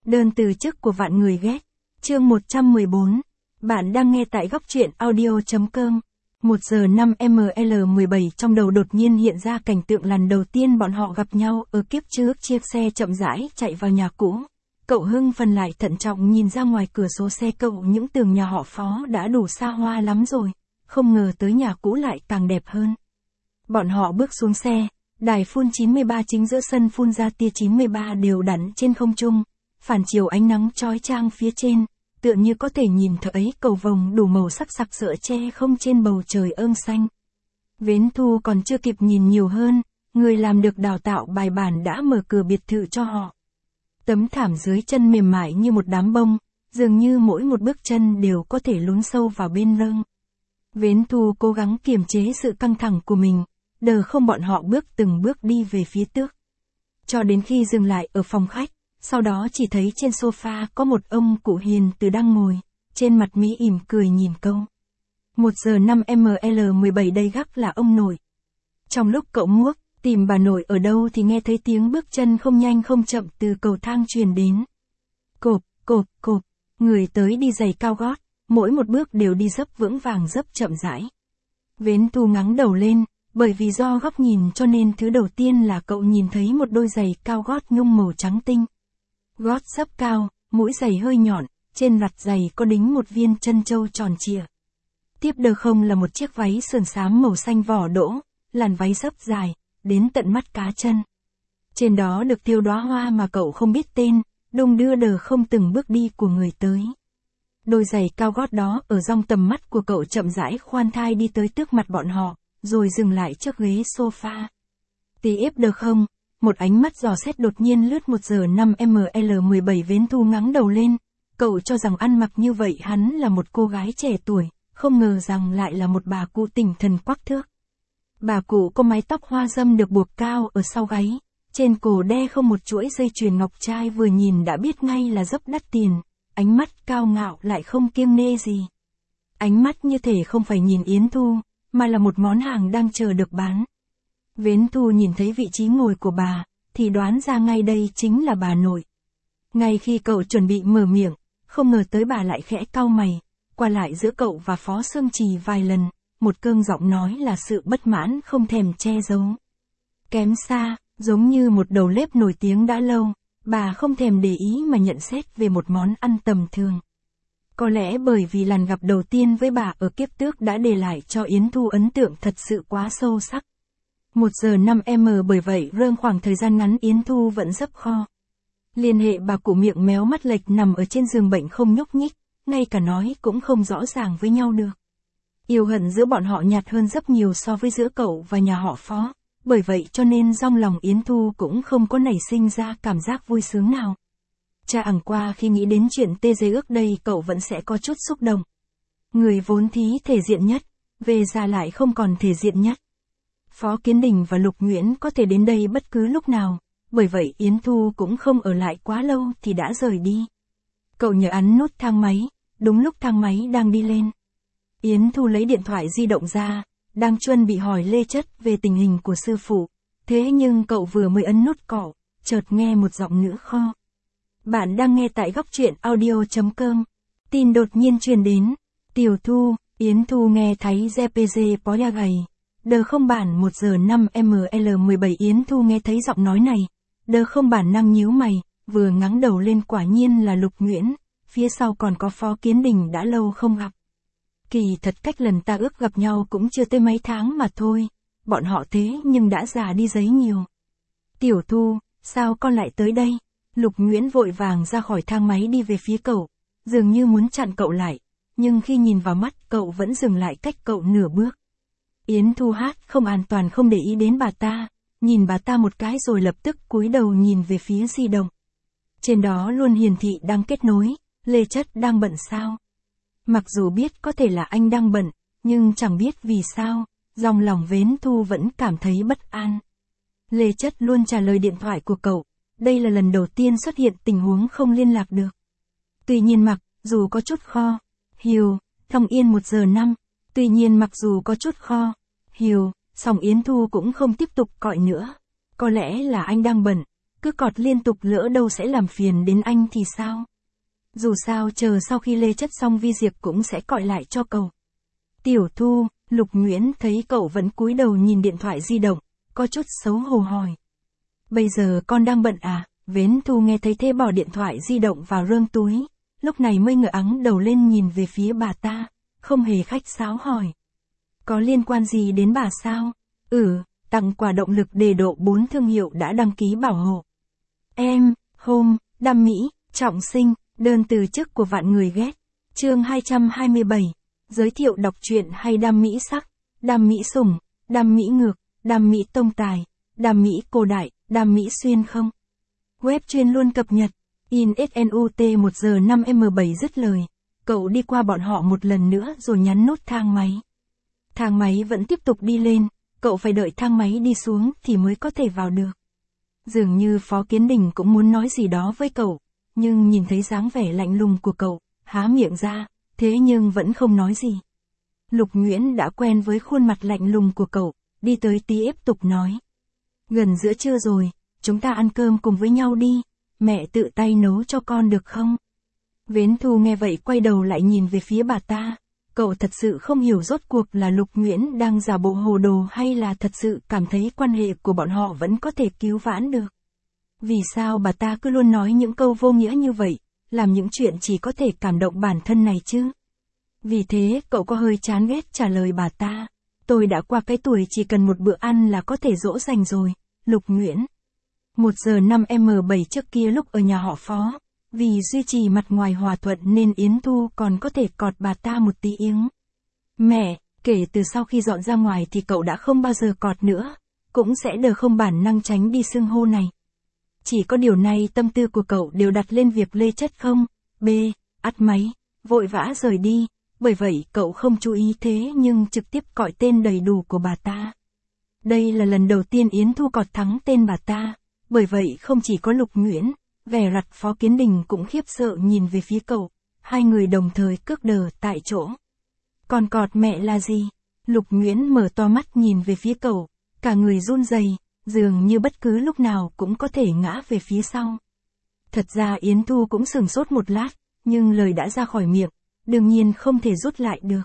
Đơn từ chức của vạn người ghét. Chương 114. Bạn đang nghe tại góc truyện audio.com. 1 giờ 5 ML17 trong đầu đột nhiên hiện ra cảnh tượng lần đầu tiên bọn họ gặp nhau ở kiếp trước. Chiếc xe chậm rãi chạy vào nhà cũ. Cậu hưng phần lại thận trọng nhìn ra ngoài cửa sổ xe cậu, những tường nhà họ Phó đã đủ xa hoa lắm rồi, không ngờ tới nhà cũ lại càng đẹp hơn. Bọn họ bước xuống xe, đài phun 93 chính giữa sân phun ra tia 93 đều đặn trên không trung, phản chiếu ánh nắng chói chang phía trên, tựa như có thể nhìn thấy cầu vồng đủ màu sắc sặc sỡ che không trên bầu trời ươm xanh. Vến Thu còn chưa kịp nhìn nhiều hơn, người làm được đào tạo bài bản đã mở cửa biệt thự cho họ. Tấm thảm dưới chân mềm mại như một đám bông, dường như mỗi một bước chân đều có thể lún sâu vào bên lưng. Vến Thu cố gắng kiềm chế sự căng thẳng của mình, đờ không bọn họ bước từng bước đi về phía trước. Cho đến khi dừng lại ở phòng khách, sau đó chỉ thấy trên sofa có một ông cụ hiền từ đang ngồi, trên mặt mỉm cười nhìn cậu. 1 giờ 5 ML17 đây gác là ông nội. Trong lúc cậu muốc, tìm bà nội ở đâu thì nghe thấy tiếng bước chân không nhanh không chậm từ cầu thang truyền đến. Cộp, cộp, cộp, người tới đi giày cao gót, mỗi một bước đều đi dấp vững vàng dấp chậm rãi. Vến Thu ngẩng đầu lên, bởi vì do góc nhìn cho nên thứ đầu tiên là cậu nhìn thấy một đôi giày cao gót nhung màu trắng tinh. Gót xấp cao, mũi giày hơi nhọn, trên lặt giày có đính một viên chân châu tròn trịa. Tiếp đờ không là một chiếc váy sườn xám màu xanh vỏ đỗ, làn váy xấp dài, đến tận mắt cá chân. Trên đó được thêu đóa hoa mà cậu không biết tên, đung đưa đờ không từng bước đi của người tới. Đôi giày cao gót đó ở trong tầm mắt của cậu chậm rãi khoan thai đi tới trước mặt bọn họ, rồi dừng lại trước ghế sofa. Tiếp được không? Một ánh mắt dò xét đột nhiên lướt 1 giờ 5 ML17. Vến Thu ngẩng đầu lên, cậu cho rằng ăn mặc như vậy hắn là một cô gái trẻ tuổi, không ngờ rằng lại là một bà cụ tỉnh thần quắc thước. Bà cụ có mái tóc hoa râm được buộc cao ở sau gáy, trên cổ đe không một chuỗi dây chuyền ngọc trai vừa nhìn đã biết ngay là dốc đắt tiền, ánh mắt cao ngạo lại không kiêng nê gì. Ánh mắt như thể không phải nhìn Yến Thu, mà là một món hàng đang chờ được bán. Vến Thu nhìn thấy vị trí ngồi của bà, thì đoán ra ngay đây chính là bà nội. Ngay khi cậu chuẩn bị mở miệng, không ngờ tới bà lại khẽ cau mày, qua lại giữa cậu và Phó Sương Trì vài lần, một cơn giọng nói là sự bất mãn không thèm che giấu. Kém xa, giống như một đầu bếp nổi tiếng đã lâu, bà không thèm để ý mà nhận xét về một món ăn tầm thường. Có lẽ bởi vì lần gặp đầu tiên với bà ở kiếp trước đã để lại cho Yến Thu ấn tượng thật sự quá sâu sắc. 1 giờ 5 bởi vậy rơi khoảng thời gian ngắn Yến Thu vẫn dấp kho. Liên hệ bà cụ miệng méo mắt lệch nằm ở trên giường bệnh không nhúc nhích, ngay cả nói cũng không rõ ràng với nhau được. Yêu hận giữa bọn họ nhạt hơn rất nhiều so với giữa cậu và nhà họ Phó, bởi vậy cho nên trong lòng Yến Thu cũng không có nảy sinh ra cảm giác vui sướng nào. Chẳng qua khi nghĩ đến chuyện tê dê ước đây cậu vẫn sẽ có chút xúc động. Người vốn thí thể diện nhất, về già lại không còn thể diện nhất. Phó Kiến Đình và Lục Nguyễn có thể đến đây bất cứ lúc nào, bởi vậy Yến Thu cũng không ở lại quá lâu thì đã rời đi. Cậu nhớ ấn nút thang máy, đúng lúc thang máy đang đi lên. Yến Thu lấy điện thoại di động ra, đang chuẩn bị hỏi Lê Chất về tình hình của sư phụ. Thế nhưng cậu vừa mới ấn nút cỏ, chợt nghe một giọng nữ kho. Bạn đang nghe tại góc truyện audio.com. Tin đột nhiên truyền đến. Tiểu Thu, Yến Thu nghe thấy JPG Poya gầy. Đờ không bản 1 giờ 5 ML17. Yến Thu nghe thấy giọng nói này. Đờ không bản năng nhíu mày, vừa ngẩng đầu lên quả nhiên là Lục Nguyễn, phía sau còn có Phó Kiến Đình đã lâu không gặp. Kỳ thật cách lần ta ước gặp nhau cũng chưa tới mấy tháng mà thôi, bọn họ thế nhưng đã già đi giấy nhiều. Tiểu Thu, sao con lại tới đây? Lục Nguyễn vội vàng ra khỏi thang máy đi về phía cậu, dường như muốn chặn cậu lại, nhưng khi nhìn vào mắt cậu vẫn dừng lại cách cậu nửa bước. Yến Thu hát không an toàn không để ý đến bà ta, nhìn bà ta một cái rồi lập tức cúi đầu nhìn về phía di động. Trên đó luôn hiển thị đang kết nối, Lê Chất đang bận sao? Mặc dù biết có thể là anh đang bận, nhưng chẳng biết vì sao, trong lòng Vến Thu vẫn cảm thấy bất an. Lê Chất luôn trả lời điện thoại của cậu, đây là lần đầu tiên xuất hiện tình huống không liên lạc được. Tuy nhiên mặc dù có chút kho, hiều, Thông Yên 1 giờ 5, tuy nhiên mặc dù có chút kho, hiều, song Yến Thu cũng không tiếp tục gọi nữa. Có lẽ là anh đang bận, cứ cọt liên tục lỡ đâu sẽ làm phiền đến anh thì sao? Dù sao chờ sau khi lê chất xong Vi Diệp cũng sẽ gọi lại cho cậu. Tiểu Thu, Lục Nguyễn thấy cậu vẫn cúi đầu nhìn điện thoại di động, có chút xấu hổ hỏi. Bây giờ con đang bận à? Vến Thu nghe thấy thế bỏ điện thoại di động vào rơm túi, lúc này mới ngửa ắng đầu lên nhìn về phía bà ta, không hề khách sáo hỏi. Có liên quan gì đến bà sao? Tặng quà động lực đề độ 4 thương hiệu đã đăng ký bảo hộ. Em, Home, Đam Mỹ, Trọng Sinh, đơn từ chức của vạn người ghét. Chương 227. Giới thiệu đọc truyện hay Đam Mỹ sắc, Đam Mỹ sủng, Đam Mỹ ngược, Đam Mỹ tông tài, Đam Mỹ cổ đại, Đam Mỹ xuyên không. Web chuyên luôn cập nhật. In SNUT 1 giờ 5M7 dứt lời. Cậu đi qua bọn họ một lần nữa rồi nhấn nút thang máy. Thang máy vẫn tiếp tục đi lên, cậu phải đợi thang máy đi xuống thì mới có thể vào được. Dường như Phó Kiến Đình cũng muốn nói gì đó với cậu, nhưng nhìn thấy dáng vẻ lạnh lùng của cậu, há miệng ra, thế nhưng vẫn không nói gì. Lục Nguyễn đã quen với khuôn mặt lạnh lùng của cậu, đi tới tiếp tục nói. Gần giữa trưa rồi, chúng ta ăn cơm cùng với nhau đi, mẹ tự tay nấu cho con được không? Vến Thu nghe vậy quay đầu lại nhìn về phía bà ta. Cậu thật sự không hiểu rốt cuộc là Lục Nguyễn đang giả bộ hồ đồ hay là thật sự cảm thấy quan hệ của bọn họ vẫn có thể cứu vãn được. Vì sao bà ta cứ luôn nói những câu vô nghĩa như vậy, làm những chuyện chỉ có thể cảm động bản thân này chứ? Vì thế cậu có hơi chán ghét trả lời bà ta. Tôi đã qua cái tuổi chỉ cần một bữa ăn là có thể dỗ dành rồi, Lục Nguyễn. 1 giờ 5M7 trước kia lúc ở nhà họ Phó, vì duy trì mặt ngoài hòa thuận nên Yến Thu còn có thể cọt bà ta một tí yếng. Mẹ, kể từ sau khi dọn ra ngoài thì cậu đã không bao giờ cọt nữa, cũng sẽ đờ không bản năng tránh đi xưng hô này. Chỉ có điều này tâm tư của cậu đều đặt lên việc lê chất không, ắt máy, vội vã rời đi, bởi vậy cậu không chú ý thế nhưng trực tiếp gọi tên đầy đủ của bà ta. Đây là lần đầu tiên Yến Thu cọt thắng tên bà ta, bởi vậy không chỉ có Lục Nguyễn, vẻ mặt Phó Kiến Đình cũng khiếp sợ nhìn về phía cậu, hai người đồng thời cước đờ tại chỗ. Còn cọt mẹ là gì? Lục Nguyễn mở to mắt nhìn về phía cậu, cả người run rẩy, dường như bất cứ lúc nào cũng có thể ngã về phía sau. Thật ra Yến Thu cũng sửng sốt một lát, nhưng lời đã ra khỏi miệng, đương nhiên không thể rút lại được.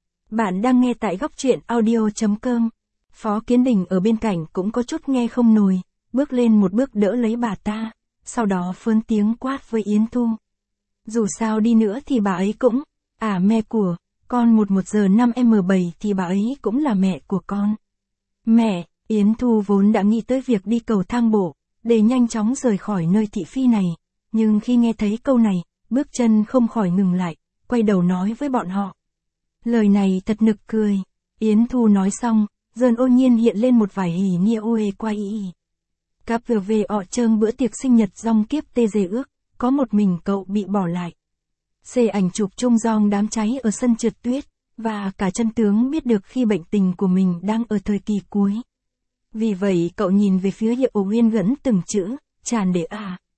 Bạn đang nghe tại góc truyện audio.com. Phó Kiến Đình ở bên cạnh cũng có chút nghe không nổi, bước lên một bước đỡ lấy bà ta, sau đó phớn tiếng quát với Yến Thu. Dù sao đi nữa thì bà ấy cũng, mẹ của, con 1 giờ 5M7 thì bà ấy cũng là mẹ của con. Mẹ, Yến Thu vốn đã nghĩ tới việc đi cầu thang bộ, để nhanh chóng rời khỏi nơi thị phi này, nhưng khi nghe thấy câu này, bước chân không khỏi ngừng lại, quay đầu nói với bọn họ. Lời này thật nực cười. Yến Thu nói xong, dần ôn nhiên hiện lên một vài hỉ nia oe quay ý. Cáp về ọ trơn bữa tiệc sinh nhật dòng kiếp tê dê ước, có một mình cậu bị bỏ lại. Xê ảnh chụp chung dòng đám cháy ở sân trượt tuyết, và cả chân tướng biết được khi bệnh tình của mình đang ở thời kỳ cuối. Vì vậy cậu nhìn về phía Hiệu Uyên gẫn từng chữ, tràn để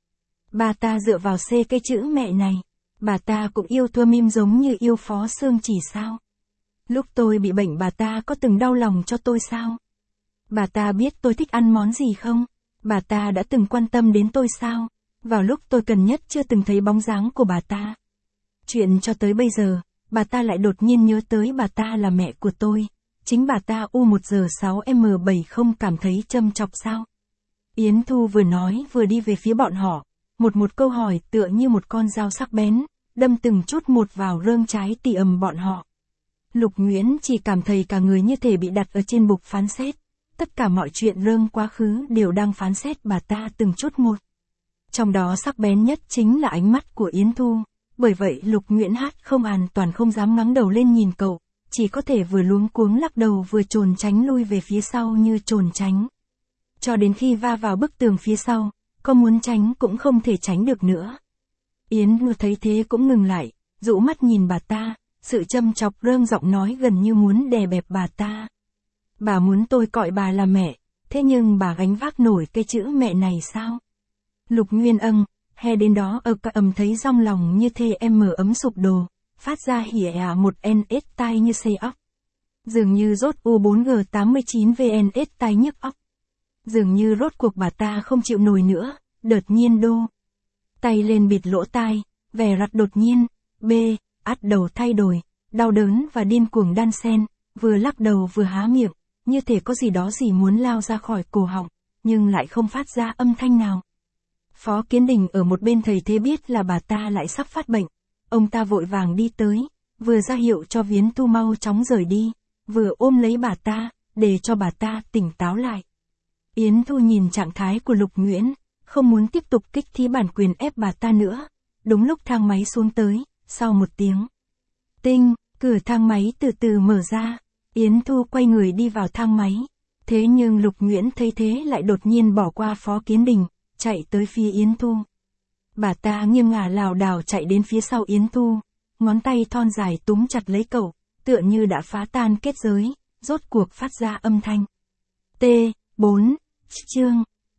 Bà ta dựa vào xê cái chữ mẹ này, bà ta cũng yêu thua mim giống như yêu Phó Sương Chỉ sao? Lúc tôi bị bệnh bà ta có từng đau lòng cho tôi sao? Bà ta biết tôi thích ăn món gì không? Bà ta đã từng quan tâm đến tôi sao? Vào lúc tôi cần nhất chưa từng thấy bóng dáng của bà ta. Chuyện cho tới bây giờ, bà ta lại đột nhiên nhớ tới bà ta là mẹ của tôi. Chính bà ta U1 giờ 6M7 không cảm thấy châm chọc sao? Yến Thu vừa nói vừa đi về phía bọn họ. Một câu hỏi tựa như một con dao sắc bén, đâm từng chút một vào rơm trái tỉ ầm bọn họ. Lục Nguyễn chỉ cảm thấy cả người như thể bị đặt ở trên bục phán xét. Tất cả mọi chuyện rơm quá khứ đều đang phán xét bà ta từng chút một. Trong đó sắc bén nhất chính là ánh mắt của Yến Thu. Bởi vậy Lục Nguyễn không hoàn toàn không dám ngẩng đầu lên nhìn cậu, chỉ có thể vừa luống cuống lắc đầu vừa trốn tránh lui về phía sau như trốn tránh. Cho đến khi va vào bức tường phía sau, có muốn tránh cũng không thể tránh được nữa. Yến Thu thấy thế cũng ngừng lại, dụ mắt nhìn bà ta, sự châm chọc rơm giọng nói gần như muốn đè bẹp bà ta. Bà muốn tôi gọi bà là mẹ, thế nhưng bà gánh vác nổi cái chữ mẹ này sao? Lục Nguyên he đến đó ở cả thấy trong lòng như thê em mở ấm sụp đổ, phát ra hỉa một NS tai như xây óc. Dường như rốt U4G89 VNS tai nhức óc. Dường như rốt cuộc bà ta không chịu nổi nữa, đột nhiên đô. Tay lên bịt lỗ tai, vẻ rặt đột nhiên, b, át đầu thay đổi, đau đớn và điên cuồng đan xen, vừa lắc đầu vừa há miệng, như thể có gì đó gì muốn lao ra khỏi cổ họng, nhưng lại không phát ra âm thanh nào. Phó Kiến Đình ở một bên thấy thế biết là bà ta lại sắp phát bệnh. Ông ta vội vàng đi tới, vừa ra hiệu cho Viễn Thu mau chóng rời đi, vừa ôm lấy bà ta, để cho bà ta tỉnh táo lại. Yến Thu nhìn trạng thái của Lục Nguyễn, không muốn tiếp tục kích thí bản quyền ép bà ta nữa. Đúng lúc thang máy xuống tới, sau một tiếng tinh, cửa thang máy từ từ mở ra. Yến Thu quay người đi vào thang máy. Thế nhưng Lục Nguyễn thấy thế lại đột nhiên bỏ qua Phó Kiến Đình, chạy tới phía Yến Thu. Bà ta nghiêng ngả lảo đảo chạy đến phía sau Yến Thu, ngón tay thon dài túm chặt lấy cậu, tựa như đã phá tan kết giới, rốt cuộc phát ra âm thanh. T4, chương